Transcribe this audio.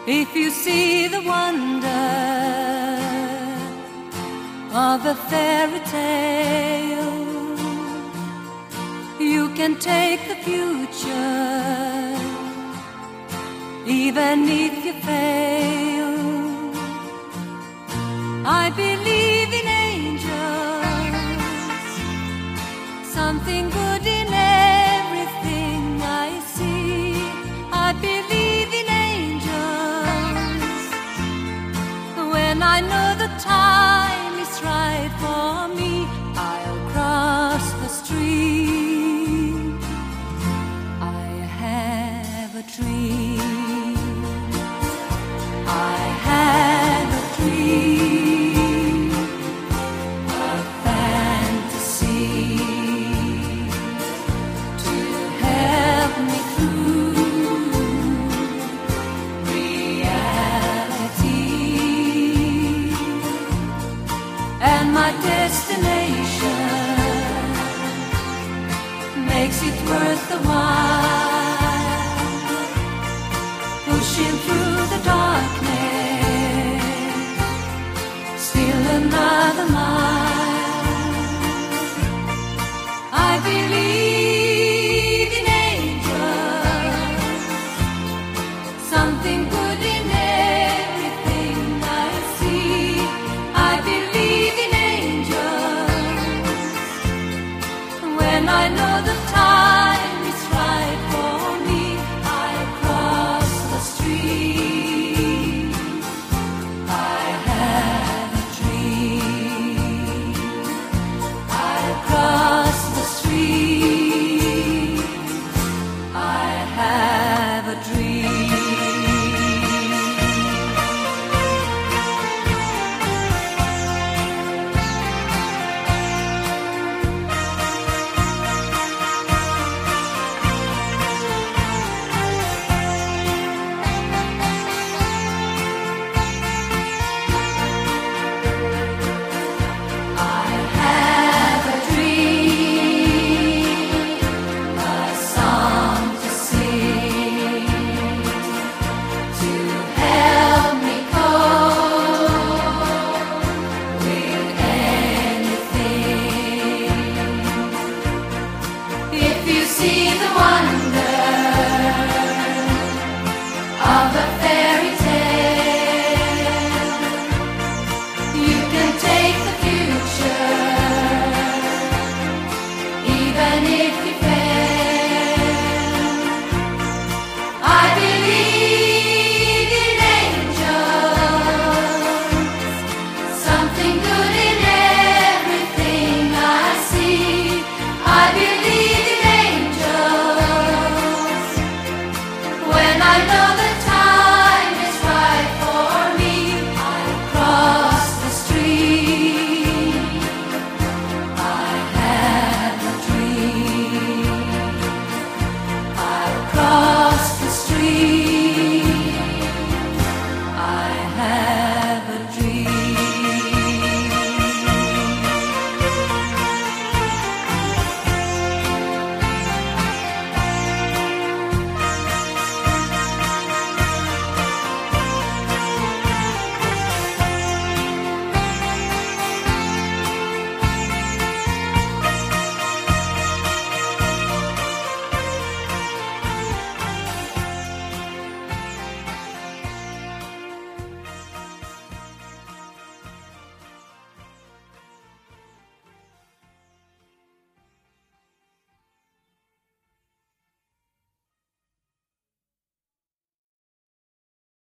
If you see the wonder of a fairy tale, you can take the future, even if you fail. I believe in angels, something good in everything I see. I believe in angels when I know the time is right for me. I'll cross the street. I have a dream. I have a dream, a fantasy to help me through reality. And my destination makes it worth the while, pushing through the darkness